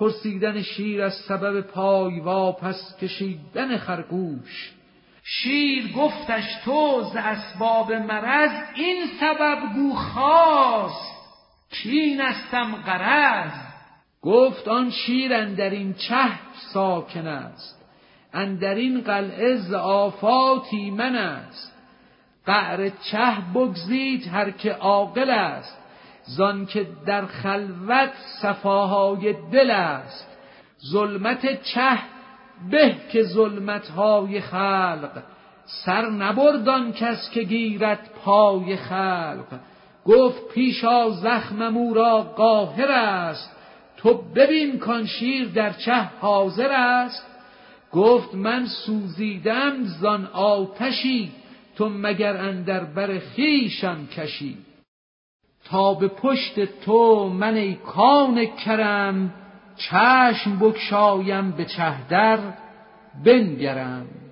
پرسیدن شیر از سبب پای واپس کشیدن خرگوش. شیر گفتش تو ز اسباب مرض این سبب گو خواست کین استم غرض. گفت آن شیر اندرین چه ساکن است، اندرین قلعه ز آفاتی من است. قعر چه بگزید هر که عاقل است، زان که در خلوت صفاهای دل است. ظلمت چه به که ظلمتهای خلق، سر نبرد آن کس که گیرد پای خلق. گفت پیش آ زخمم او را قاهر است، تو ببین کان شیر در چه حاضر است. گفت من سوزیدم زان آتشی، تو مگر اندر بر خویشم کشی. تا به پشت تو من ای کان کرم، چشم بگشایم به چه در بنگرم.